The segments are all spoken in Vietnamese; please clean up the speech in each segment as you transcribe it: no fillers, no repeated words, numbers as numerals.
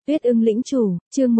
Tuyết ưng lĩnh chủ, chương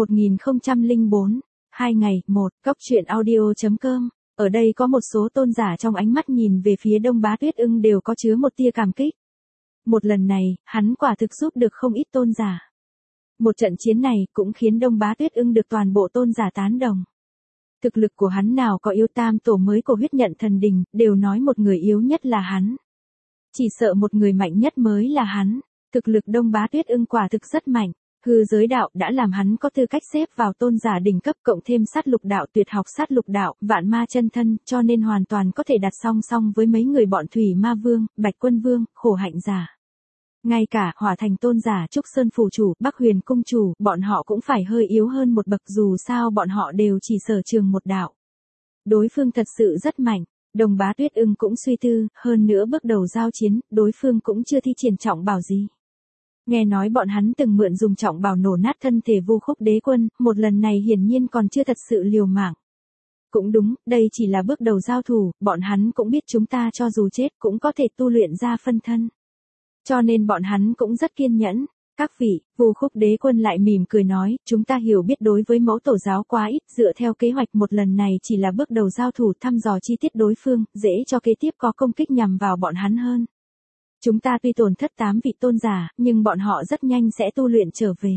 1004. 2 ngày, 1, Cóc truyện audio.com. Ở đây có một số tôn giả trong ánh mắt nhìn về phía Đông Bá Tuyết ưng đều có chứa một tia cảm kích. Một lần này, hắn quả thực giúp được không ít tôn giả. Một trận chiến này cũng khiến Đông Bá Tuyết ưng được toàn bộ tôn giả tán đồng. Thực lực của hắn nào có yếu tam tổ mới của huyết nhận thần đình, đều nói một người yếu nhất là hắn. Chỉ sợ một người mạnh nhất mới là hắn. Thực lực Đông Bá Tuyết ưng quả thực rất mạnh. Hư giới đạo đã làm hắn có tư cách xếp vào tôn giả đỉnh cấp, cộng thêm sát lục đạo, tuyệt học sát lục đạo, vạn ma chân thân, cho nên hoàn toàn có thể đặt song song với mấy người bọn Thủy Ma Vương, Bạch Quân Vương, Khổ Hạnh giả. Ngay cả Hỏa Thành tôn giả, Trúc Sơn phủ chủ, Bắc Huyền cung chủ, bọn họ cũng phải hơi yếu hơn một bậc, dù sao bọn họ đều chỉ sở trường một đạo. Đối phương thật sự rất mạnh. Đông Bá Tuyết ưng cũng suy tư, hơn nữa bước đầu giao chiến, đối phương cũng chưa thi triển trọng bảo gì. Nghe nói bọn hắn từng mượn dùng trọng bảo nổ nát thân thể Vu Khúc Đế Quân, một lần này hiển nhiên còn chưa thật sự liều mạng. Cũng đúng, đây chỉ là bước đầu giao thủ, bọn hắn cũng biết chúng ta cho dù chết cũng có thể tu luyện ra phân thân. Cho nên bọn hắn cũng rất kiên nhẫn. Các vị, Vu Khúc Đế Quân lại mỉm cười nói, chúng ta hiểu biết đối với mẫu tổ giáo quá ít, dựa theo kế hoạch một lần này chỉ là bước đầu giao thủ, thăm dò chi tiết đối phương, dễ cho kế tiếp có công kích nhằm vào bọn hắn hơn. Chúng ta tuy tổn thất 8 vị tôn giả, nhưng bọn họ rất nhanh sẽ tu luyện trở về.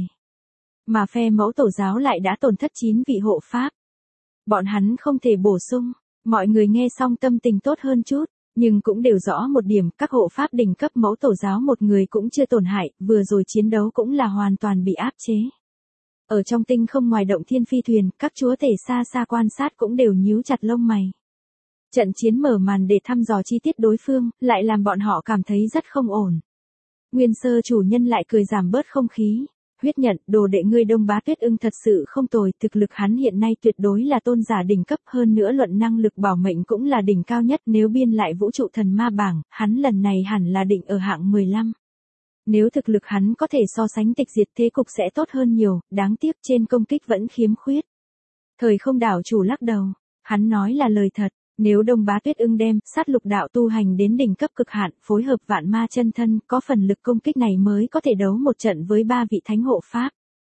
Mà phe mẫu tổ giáo lại đã tổn thất 9 vị hộ pháp. Bọn hắn không thể bổ sung. Mọi người nghe xong tâm tình tốt hơn chút, nhưng cũng đều rõ một điểm, các hộ pháp đỉnh cấp mẫu tổ giáo một người cũng chưa tổn hại, vừa rồi chiến đấu cũng là hoàn toàn bị áp chế. Ở trong tinh không ngoài động thiên phi thuyền, các chúa tể xa xa quan sát cũng đều nhíu chặt lông mày. Trận chiến mở màn để thăm dò chi tiết đối phương, lại làm bọn họ cảm thấy rất không ổn. Nguyên sơ chủ nhân lại cười giảm bớt không khí. Huyết nhận, đồ đệ ngươi Đông Bá Tuyết ưng thật sự không tồi, thực lực hắn hiện nay tuyệt đối là tôn giả đỉnh cấp, hơn nữa luận năng lực bảo mệnh cũng là đỉnh cao nhất, nếu biên lại vũ trụ thần ma bảng, hắn lần này hẳn là định ở hạng 15. Nếu thực lực hắn có thể so sánh tịch diệt thế cục sẽ tốt hơn nhiều, đáng tiếc trên công kích vẫn khiếm khuyết. Thời không đảo chủ lắc đầu, hắn nói là lời thật. Nếu Đông Bá Tuyết ưng đem sát lục đạo tu hành đến đỉnh cấp cực hạn, phối hợp vạn ma chân thân, có phần lực công kích này mới có thể đấu một trận với 3 vị thánh hộ pháp.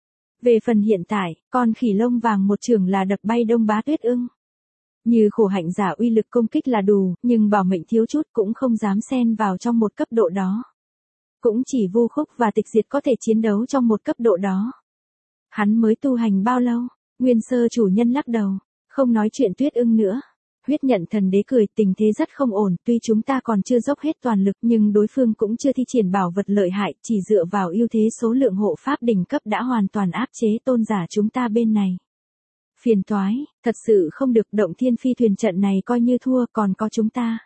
Về phần hiện tại, con khỉ lông vàng một trường là đập bay Đông Bá Tuyết ưng. Như Khổ Hạnh giả uy lực công kích là đủ, nhưng bảo mệnh thiếu chút cũng không dám xen vào trong một cấp độ đó. Cũng chỉ Vu Khúc và Tịch Diệt có thể chiến đấu trong một cấp độ đó. Hắn mới tu hành bao lâu? Nguyên sơ chủ nhân lắc đầu, không nói chuyện Tuyết ưng nữa. Huyết nhận thần đế cười, tình thế rất không ổn, tuy chúng ta còn chưa dốc hết toàn lực nhưng đối phương cũng chưa thi triển bảo vật lợi hại, chỉ dựa vào ưu thế số lượng hộ pháp đỉnh cấp đã hoàn toàn áp chế tôn giả chúng ta bên này. Phiền toái, thật sự không được, động thiên phi thuyền trận này coi như thua, còn có chúng ta.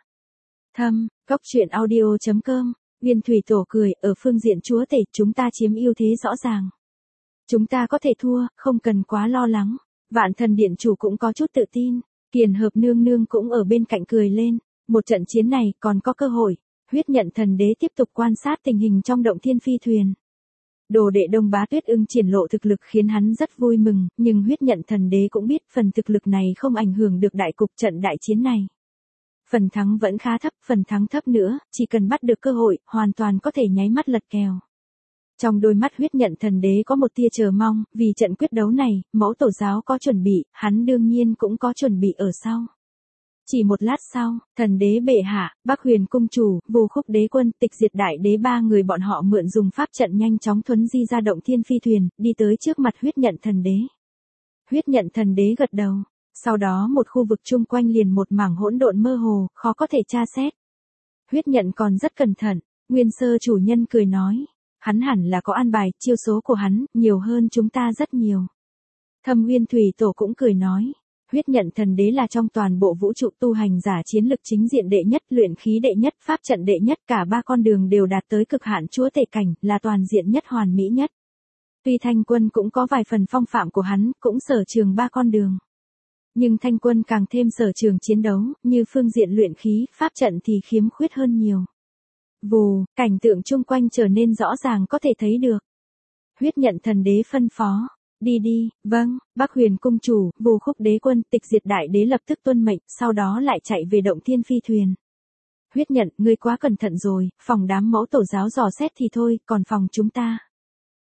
Cóc truyện audio.com, Viên Thủy Tổ cười, ở phương diện chúa tể chúng ta chiếm ưu thế rõ ràng. Chúng ta có thể thua, không cần quá lo lắng. Vạn Thần Điện chủ cũng có chút tự tin. Kiền Hợp nương nương cũng ở bên cạnh cười lên, một trận chiến này còn có cơ hội. Huyết nhận thần đế tiếp tục quan sát tình hình trong động thiên phi thuyền. Đồ đệ Đông Bá Tuyết ưng triển lộ thực lực khiến hắn rất vui mừng, nhưng huyết nhận thần đế cũng biết phần thực lực này không ảnh hưởng được đại cục trận đại chiến này. Phần thắng vẫn khá thấp, phần thắng thấp nữa, chỉ cần bắt được cơ hội, hoàn toàn có thể nháy mắt lật kèo. Trong đôi mắt huyết nhận thần đế có một tia chờ mong, vì trận quyết đấu này, mẫu tổ giáo có chuẩn bị, hắn đương nhiên cũng có chuẩn bị ở sau. Chỉ một lát sau, thần đế bệ hạ, Bắc Huyền cung chủ, Vu Khúc Đế Quân, Tịch Diệt đại đế ba người bọn họ mượn dùng pháp trận nhanh chóng thuấn di ra động thiên phi thuyền, đi tới trước mặt huyết nhận thần đế. Huyết nhận thần đế gật đầu, sau đó một khu vực chung quanh liền một mảng hỗn độn mơ hồ, khó có thể tra xét. Huyết nhận còn rất cẩn thận, Nguyên sơ chủ nhân cười nói. Hắn hẳn là có an bài, chiêu số của hắn, nhiều hơn chúng ta rất nhiều. Thâm Nguyên Thủy Tổ cũng cười nói, huyết nhận thần đế là trong toàn bộ vũ trụ tu hành giả chiến lực chính diện đệ nhất, luyện khí đệ nhất, pháp trận đệ nhất, cả ba con đường đều đạt tới cực hạn chúa tể cảnh, là toàn diện nhất hoàn mỹ nhất. Tuy Thanh Quân cũng có vài phần phong phạm của hắn, cũng sở trường ba con đường. Nhưng Thanh Quân càng thêm sở trường chiến đấu, như phương diện luyện khí, pháp trận thì khiếm khuyết hơn nhiều. Vù, cảnh tượng chung quanh trở nên rõ ràng có thể thấy được. Huyết nhận thần đế phân phó, đi đi, vâng, Bắc Huyền cung chủ, Vu Khúc Đế Quân, Tịch Diệt đại đế lập tức tuân mệnh, sau đó lại chạy về động thiên phi thuyền. Huyết nhận, ngươi quá cẩn thận rồi, phòng đám mẫu tổ giáo dò xét thì thôi, còn phòng chúng ta.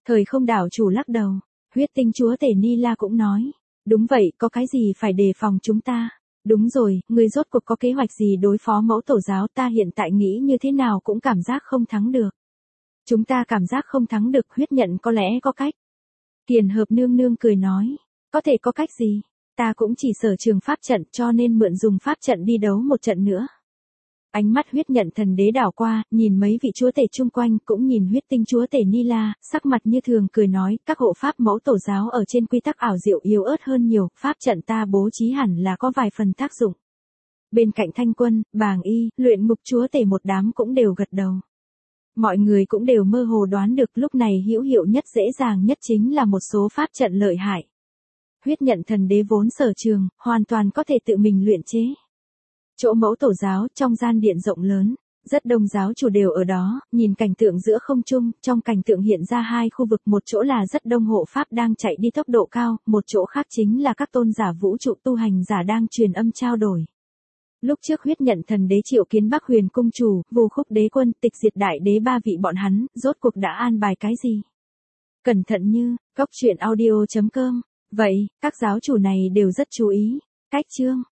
Thời không đảo chủ lắc đầu, huyết tinh chúa tể Nila cũng nói. Đúng vậy, có cái gì phải đề phòng chúng ta? Đúng rồi, ngươi rốt cuộc có kế hoạch gì đối phó mẫu tổ giáo, ta hiện tại nghĩ như thế nào cũng cảm giác không thắng được. Chúng ta cảm giác không thắng được, huyết nhận có lẽ có cách. Kiền hợp nương nương cười nói, có thể có cách gì? Ta cũng chỉ sở trường pháp trận cho nên mượn dùng pháp trận đi đấu một trận nữa. Ánh mắt huyết nhận thần đế đảo qua, nhìn mấy vị chúa tể chung quanh, cũng nhìn huyết tinh chúa tể Nila, sắc mặt như thường cười nói, các hộ pháp mẫu tổ giáo ở trên quy tắc ảo diệu yếu ớt hơn nhiều, pháp trận ta bố trí hẳn là có vài phần tác dụng. Bên cạnh Thanh Quân, Bàng Y, luyện ngục chúa tể một đám cũng đều gật đầu. Mọi người cũng đều mơ hồ đoán được lúc này hữu hiệu nhất dễ dàng nhất chính là một số pháp trận lợi hại. Huyết nhận thần đế vốn sở trường, hoàn toàn có thể tự mình luyện chế. Chỗ mẫu tổ giáo, trong gian điện rộng lớn, rất đông giáo chủ đều ở đó, nhìn cảnh tượng giữa không trung, trong cảnh tượng hiện ra hai khu vực, một chỗ là rất đông hộ pháp đang chạy đi tốc độ cao, một chỗ khác chính là các tôn giả vũ trụ tu hành giả đang truyền âm trao đổi. Lúc trước huyết nhận thần đế triệu kiến Bắc Huyền cung chủ, Vô Khúc đế quân, Tịch Diệt đại đế ba vị bọn hắn, rốt cuộc đã an bài cái gì? Cẩn thận như, cóc truyện audio.com. Vậy, các giáo chủ này đều rất chú ý. Cách chương